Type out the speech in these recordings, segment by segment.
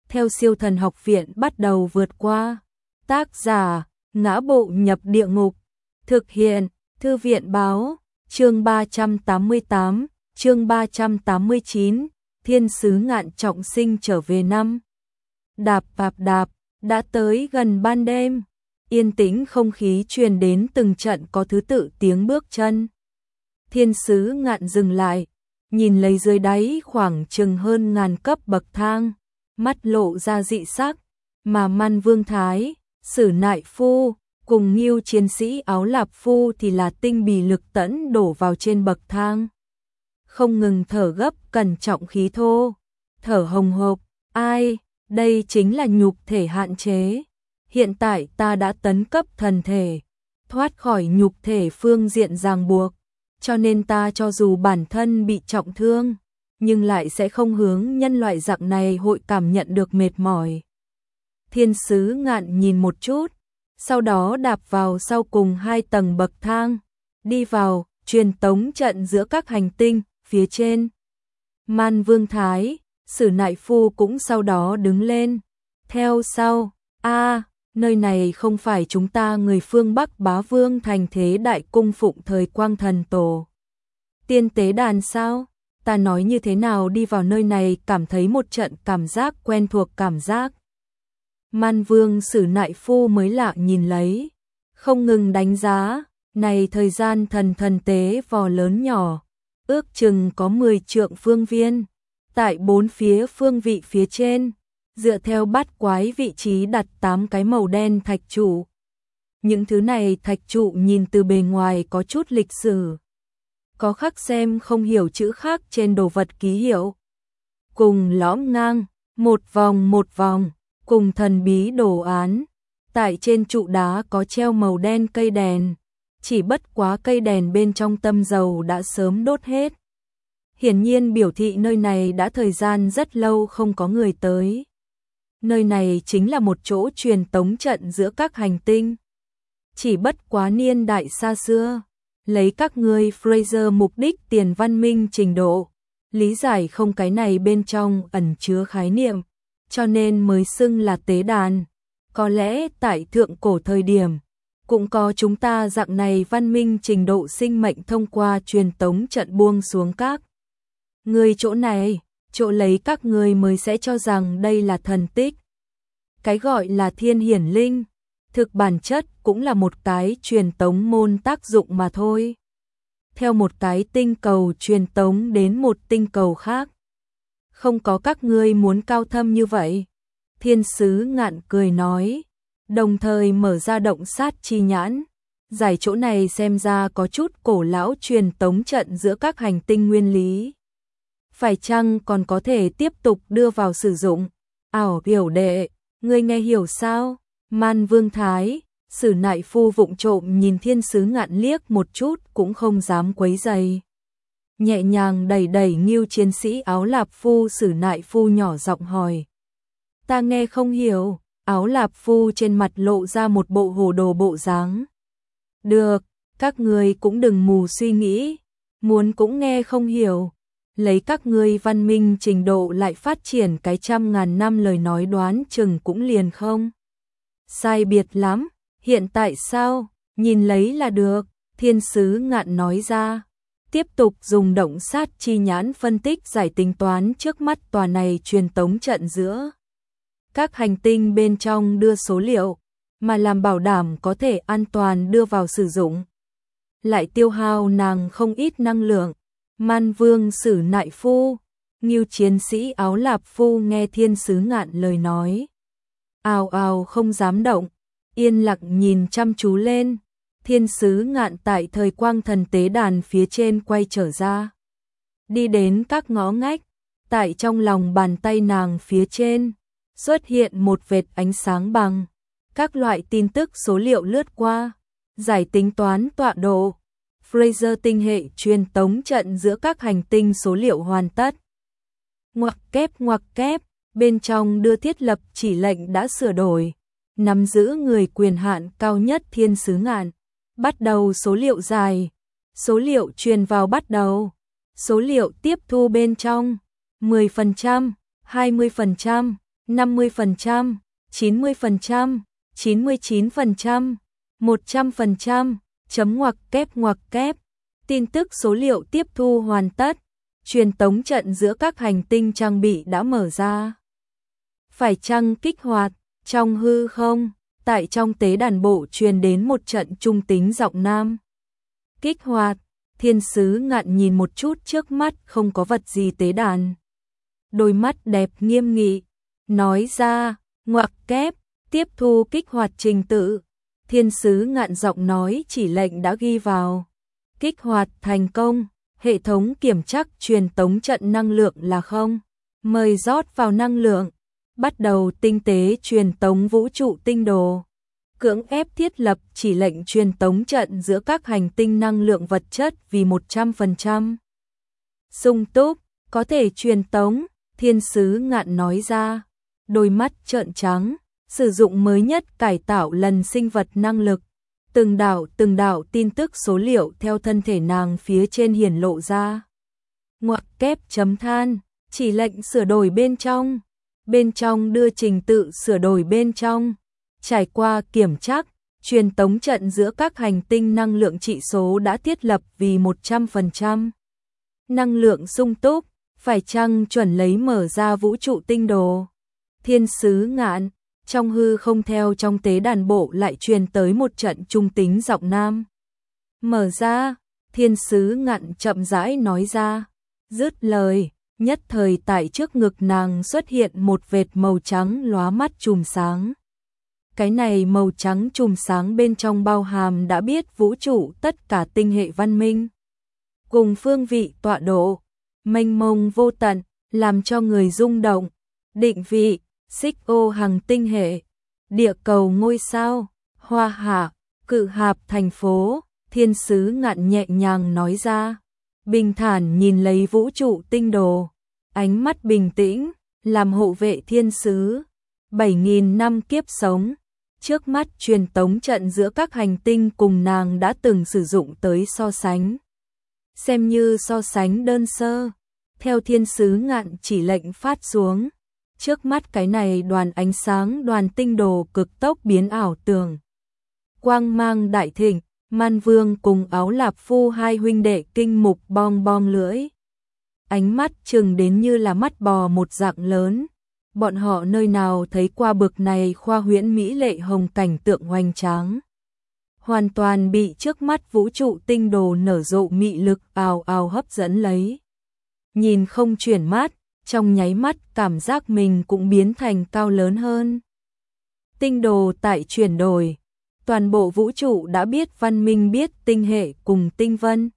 theo siêu thần học viện bắt đầu vượt qua. Tác giả, Ngã Bộ Nhập Địa Ngục. Thực hiện, Thư viện Báo. Chương 388, chương 389, Thiên sứ Ngạn trọng sinh trở về năm. Đạp đạp đạp, đã tới gần ban đêm. Yên tĩnh không khí truyền đến từng trận có thứ tự tiếng bước chân. Thiên sứ Ngạn dừng lại, nhìn lấy dưới đáy khoảng chừng hơn ngàn cấp bậc thang, mắt lộ ra dị sắc, mà Man Vương Thái, Sử Nại Phu, cùng Ngưu chiến sĩ Áo Lạp Phu thì là tinh bì lực tẫn đổ vào trên bậc thang. Không ngừng thở gấp cẩn trọng khí thô, thở hồng hộc, ai, đây chính là nhục thể hạn chế. Hiện tại ta đã tấn cấp thần thể, thoát khỏi nhục thể phương diện ràng buộc, cho nên ta cho dù bản thân bị trọng thương, nhưng lại sẽ không hướng nhân loại dạng này hội cảm nhận được mệt mỏi. Thiên sứ Ngạn nhìn một chút, sau đó đạp vào sau cùng 2 tầng bậc thang, đi vào truyền tống trận giữa các hành tinh phía trên. Man Vương Thái, Sử Nại Phu cũng sau đó đứng lên, theo sau. Nơi này không phải chúng ta người phương Bắc Bá Vương thành thế đại cung phụng thời Quang Thần Tổ Tiên tế đàn sao? Ta nói như thế nào đi vào nơi này cảm thấy một trận cảm giác quen thuộc cảm giác. Man Vương Sử Nại Phu mới lạ nhìn lấy, không ngừng đánh giá, này thời gian thần tế vò lớn nhỏ, ước chừng có 10 trượng phương viên, tại 4 phía phương vị phía trên, dựa theo bát quái vị trí đặt 8 cái màu đen thạch trụ. Những thứ này thạch trụ nhìn từ bề ngoài có chút lịch sử, có khắc xem không hiểu chữ khác trên đồ vật ký hiệu, cùng lõm ngang, một vòng, cùng thần bí đồ án. Tại trên trụ đá có treo màu đen cây đèn, chỉ bất quá cây đèn bên trong tâm dầu đã sớm đốt hết. Hiển nhiên biểu thị nơi này đã thời gian rất lâu không có người tới. Nơi này chính là một chỗ truyền tống trận giữa các hành tinh. Chỉ bất quá niên đại xa xưa, lấy các ngươi Fraser mục đích tiền văn minh trình độ, lý giải không cái này bên trong ẩn chứa khái niệm, cho nên mới xưng là tế đàn. Có lẽ tại thượng cổ thời điểm, cũng có chúng ta dạng này văn minh trình độ sinh mệnh thông qua truyền tống trận buông xuống các người chỗ này, chỗ lấy các người mới sẽ cho rằng đây là thần tích. Cái gọi là thiên hiển linh, thực bản chất cũng là một cái truyền tống môn tác dụng mà thôi. Theo một cái tinh cầu truyền tống đến một tinh cầu khác. Không có các ngươi muốn cao thâm như vậy. Thiên sứ Ngạn cười nói, đồng thời mở ra động sát chi nhãn. Giải chỗ này xem ra có chút cổ lão truyền tống trận giữa các hành tinh nguyên lý. Phải chăng còn có thể tiếp tục đưa vào sử dụng? Ảo biểu đệ, ngươi nghe hiểu sao? Man Vương Thái, Sử Nại Phu vụng trộm nhìn Thiên sứ Ngạn liếc một chút cũng không dám quấy rầy. Nhẹ nhàng đẩy Ngưu chiến sĩ Áo Lạp Phu. Sử Nại Phu nhỏ giọng hỏi. Ta nghe không hiểu. Áo Lạp Phu trên mặt lộ ra một bộ hồ đồ bộ dáng. Được, các ngươi cũng đừng mù suy nghĩ, muốn cũng nghe không hiểu. Lấy các ngươi văn minh trình độ lại phát triển cái 100.000 năm lời nói đoán chừng cũng liền không. Sai biệt lắm, hiện tại sao, nhìn lấy là được, Thiên sứ Ngạn nói ra. Tiếp tục dùng động sát chi nhãn phân tích giải tính toán trước mắt tòa này truyền tống trận giữa các hành tinh bên trong đưa số liệu, mà làm bảo đảm có thể an toàn đưa vào sử dụng. Lại tiêu hao nàng không ít năng lượng. Man Vương Sử Nại Phu, Ngưu chiến sĩ Áo Lạp Phu nghe Thiên sứ Ngạn lời nói. Ào ào không dám động, yên lặng nhìn chăm chú lên. Thiên sứ Ngạn tại thời Quang Thần tế đàn phía trên quay trở ra. Đi đến các ngõ ngách, tại trong lòng bàn tay nàng phía trên, xuất hiện một vệt ánh sáng bằng. Các loại tin tức số liệu lướt qua, giải tính toán tọa độ. Fraser tinh hệ truyền tống trận giữa các hành tinh số liệu hoàn tất. Ngoặc kép, bên trong đưa thiết lập chỉ lệnh đã sửa đổi. Nắm giữ người quyền hạn cao nhất Thiên sứ Ngạn. Bắt đầu số liệu dài. Số liệu truyền vào bắt đầu. Số liệu tiếp thu bên trong. 10%, 20%, 50%, 90%, 99%, 100%, chấm ngoặc kép. Tin tức số liệu tiếp thu hoàn tất. Truyền tống trận giữa các hành tinh trang bị đã mở ra. Phải chăng kích hoạt? Trong hư không, tại trong tế đàn bộ truyền đến một trận trung tính giọng nam. Kích hoạt, thiên sứ ngạn nhìn một chút trước mắt không có vật gì tế đàn. Đôi mắt đẹp nghiêm nghị, nói ra, ngoặc kép, tiếp thu kích hoạt trình tự. Thiên sứ ngạn giọng nói chỉ lệnh đã ghi vào. Kích hoạt thành công, hệ thống kiểm tra truyền tống trận năng lượng là không. Mời rót vào năng lượng, bắt đầu tinh tế truyền tống vũ trụ tinh đồ. Cưỡng ép thiết lập chỉ lệnh truyền tống trận giữa các hành tinh năng lượng vật chất vì 100%. Sung túc, có thể truyền tống, thiên sứ ngạn nói ra. Đôi mắt trợn trắng, sử dụng mới nhất cải tạo lần sinh vật năng lực. Từng đạo tin tức số liệu theo thân thể nàng phía trên hiển lộ ra. Ngoặc kép chấm than, chỉ lệnh sửa đổi bên trong. Bên trong đưa trình tự sửa đổi bên trong. Trải qua kiểm tra, truyền tống trận giữa các hành tinh năng lượng trị số đã thiết lập vì 100%. Năng lượng sung túc, phải chăng chuẩn lấy mở ra vũ trụ tinh đồ. Thiên sứ ngạn, trong hư không theo trong tế đàn bộ lại truyền tới một trận trung tính giọng nam. Mở ra, thiên sứ ngạn chậm rãi nói ra. Dứt lời, nhất thời tại trước ngực nàng xuất hiện một vệt màu trắng lóa mắt chùm sáng. Cái này màu trắng chùm sáng bên trong bao hàm đã biết vũ trụ tất cả tinh hệ văn minh. Cùng phương vị tọa độ, mênh mông vô tận, làm cho người rung động. Định vị, xích ô hành tinh hệ, địa cầu ngôi sao, hoa hạ, cự hạp thành phố, thiên sứ ngạn nhẹ nhàng nói ra. Bình thản nhìn lấy vũ trụ tinh đồ, ánh mắt bình tĩnh, làm hộ vệ thiên sứ. 7.000 năm kiếp sống, trước mắt truyền tống trận giữa các hành tinh cùng nàng đã từng sử dụng tới so sánh. Xem như so sánh đơn sơ, theo thiên sứ ngạn chỉ lệnh phát xuống. Trước mắt cái này đoàn ánh sáng đoàn tinh đồ cực tốc biến ảo tường. Quang mang đại thịnh, Man Vương cùng Áo Lạp Phu hai huynh đệ kinh mục bong bong lưỡi. Ánh mắt chừng đến như là mắt bò một dạng lớn. Bọn họ nơi nào thấy qua bực này khoa huyễn mỹ lệ hồng cảnh tượng hoành tráng. Hoàn toàn bị trước mắt vũ trụ tinh đồ nở rộ mị lực ào ào hấp dẫn lấy. Nhìn không chuyển mắt, trong nháy mắt cảm giác mình cũng biến thành cao lớn hơn. Tinh đồ tại chuyển đổi, toàn bộ vũ trụ đã biết văn minh biết tinh hệ cùng tinh vân.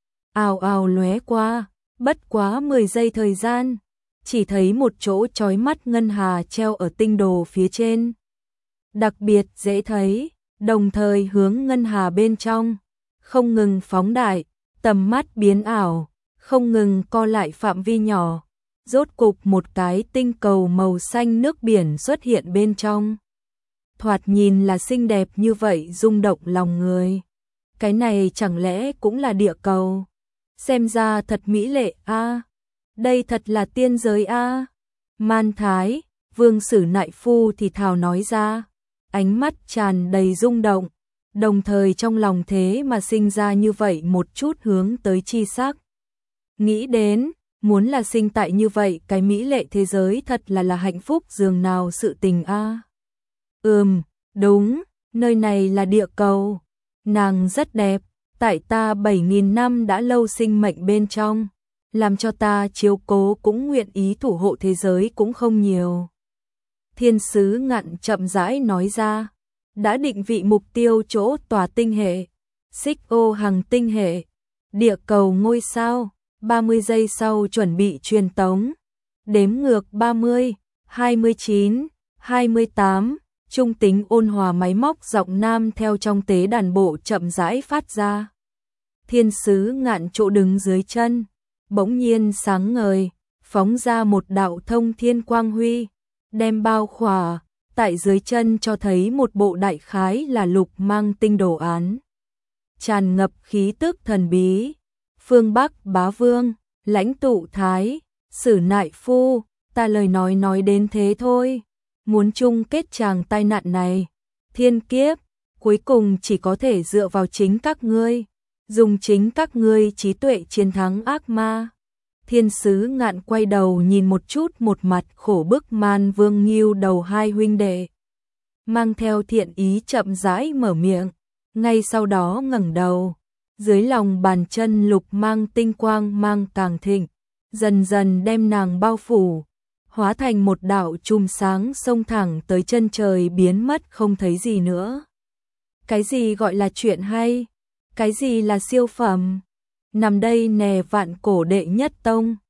Ào ào lóe qua, bất quá 10 giây thời gian, chỉ thấy một chỗ chói mắt ngân hà treo ở tinh đồ phía trên. Đặc biệt dễ thấy, đồng thời hướng ngân hà bên trong, không ngừng phóng đại, tầm mắt biến ảo, không ngừng co lại phạm vi nhỏ. Rốt cục một cái tinh cầu màu xanh nước biển xuất hiện bên trong. Thoạt nhìn là xinh đẹp như vậy rung động lòng người. Cái này chẳng lẽ cũng là địa cầu? Xem ra thật mỹ lệ a. Đây thật là tiên giới a. Man Thái, Vương Sử Nại Phu thì thào nói ra, ánh mắt tràn đầy rung động, đồng thời trong lòng thế mà sinh ra như vậy một chút hướng tới chi sắc. Nghĩ đến, muốn là sinh tại như vậy cái mỹ lệ thế giới thật là hạnh phúc dường nào sự tình a. Đúng, nơi này là địa cầu. Nàng rất đẹp, tại ta 7.000 năm đã lâu sinh mệnh bên trong, làm cho ta chiếu cố cũng nguyện ý thủ hộ thế giới cũng không nhiều. Thiên sứ ngạn chậm rãi nói ra, đã định vị mục tiêu chỗ tòa tinh hệ, xích ô hành tinh hệ, địa cầu ngôi sao. 30 giây sau chuẩn bị truyền tống. Đếm ngược 30, 29, 28, trung tính ôn hòa máy móc giọng nam theo trong tế đàn bộ chậm rãi phát ra. Thiên sứ ngạn chỗ đứng dưới chân, bỗng nhiên sáng ngời, phóng ra một đạo thông thiên quang huy, đem bao khỏa, tại dưới chân cho thấy một bộ đại khái là lục mang tinh đồ án. Tràn ngập khí tức thần bí. Phương Bắc Bá Vương, Lãnh Tụ Thái, Sử Nại Phu, Ta lời nói đến thế thôi, muốn chung kết chàng tai nạn này, thiên kiếp, cuối cùng chỉ có thể dựa vào chính các ngươi, dùng chính các ngươi trí tuệ chiến thắng ác ma. Thiên sứ Ngạn quay đầu nhìn một chút một mặt khổ bức Man Vương Ngưu đầu hai huynh đệ, mang theo thiện ý chậm rãi mở miệng, ngay sau đó ngẩng đầu, dưới lòng bàn chân lục mang tinh quang mang càng thịnh, dần dần đem nàng bao phủ, hóa thành một đạo chùm sáng xông thẳng tới chân trời biến mất không thấy gì nữa. Cái gì gọi là chuyện hay? Cái gì là siêu phẩm? Nằm đây nè vạn cổ đệ nhất tông.